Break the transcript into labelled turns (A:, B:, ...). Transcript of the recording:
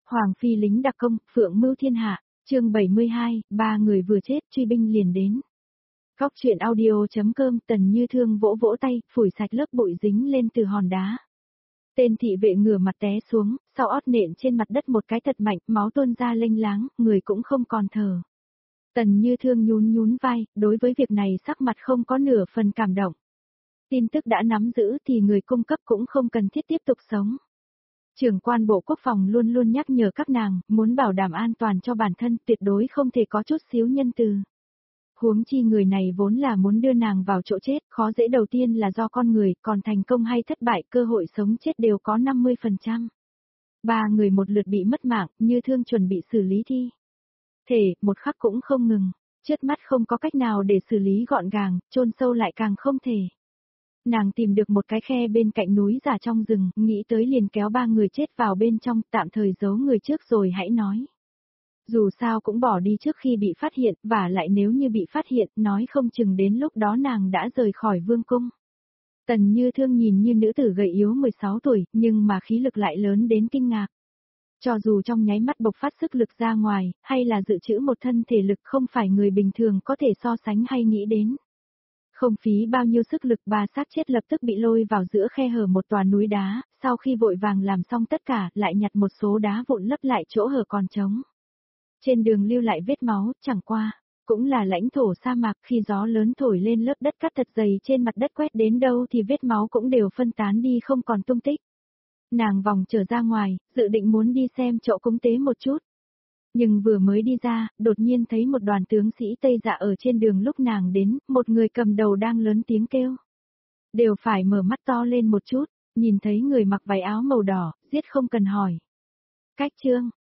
A: Hoàng phi lính đặc công, phượng mưu thiên hạ, chương 72, ba người vừa chết truy binh liền đến. Góc truyện audio.com Tần Như Thương vỗ vỗ tay, phủi sạch lớp bụi dính lên từ hòn đá. Tên thị vệ ngửa mặt té xuống, sau ót nện trên mặt đất một cái thật mạnh, máu tuôn ra lênh láng, người cũng không còn thở. Tần Như Thương nhún vai, đối với việc này sắc mặt không có nửa phần cảm động. Tin tức đã nắm giữ thì người cung cấp cũng không cần thiết tiếp tục sống. Trưởng quan Bộ Quốc phòng luôn luôn nhắc nhở các nàng, muốn bảo đảm an toàn cho bản thân tuyệt đối không thể có chút xíu nhân từ. Huống chi người này vốn là muốn đưa nàng vào chỗ chết, khó dễ đầu tiên là do con người, còn thành công hay thất bại cơ hội sống chết đều có 50%. Ba người một lượt bị mất mạng, Như Thương chuẩn bị xử lý thi thể, một khắc cũng không ngừng, trước mắt không có cách nào để xử lý gọn gàng, chôn sâu lại càng không thể. Nàng tìm được một cái khe bên cạnh núi già trong rừng, nghĩ tới liền kéo ba người chết vào bên trong, tạm thời giấu người trước rồi hãy nói. Dù sao cũng bỏ đi trước khi bị phát hiện, và lại nếu như bị phát hiện, nói không chừng đến lúc đó nàng đã rời khỏi vương cung. Tần Như Thương nhìn như nữ tử gầy yếu 16 tuổi, nhưng mà khí lực lại lớn đến kinh ngạc. Cho dù trong nháy mắt bộc phát sức lực ra ngoài, hay là dự trữ một thân thể lực không phải người bình thường có thể so sánh hay nghĩ đến. Không phí bao nhiêu sức lực ba xác chết lập tức bị lôi vào giữa khe hở một tòa núi đá, sau khi vội vàng làm xong tất cả lại nhặt một số đá vụn lấp lại chỗ hở còn trống. Trên đường lưu lại vết máu, chẳng qua, cũng là lãnh thổ sa mạc khi gió lớn thổi lên lớp đất cát thật dày trên mặt đất quét đến đâu thì vết máu cũng đều phân tán đi không còn tung tích. Nàng vòng trở ra ngoài, dự định muốn đi xem chỗ cúng tế một chút. Nhưng vừa mới đi ra, đột nhiên thấy một đoàn tướng sĩ Tây Dạ ở trên đường lúc nàng đến, một người cầm đầu đang lớn tiếng kêu. Đều phải mở mắt to lên một chút, nhìn thấy người mặc váy áo màu đỏ, giết không cần hỏi. Cách chương,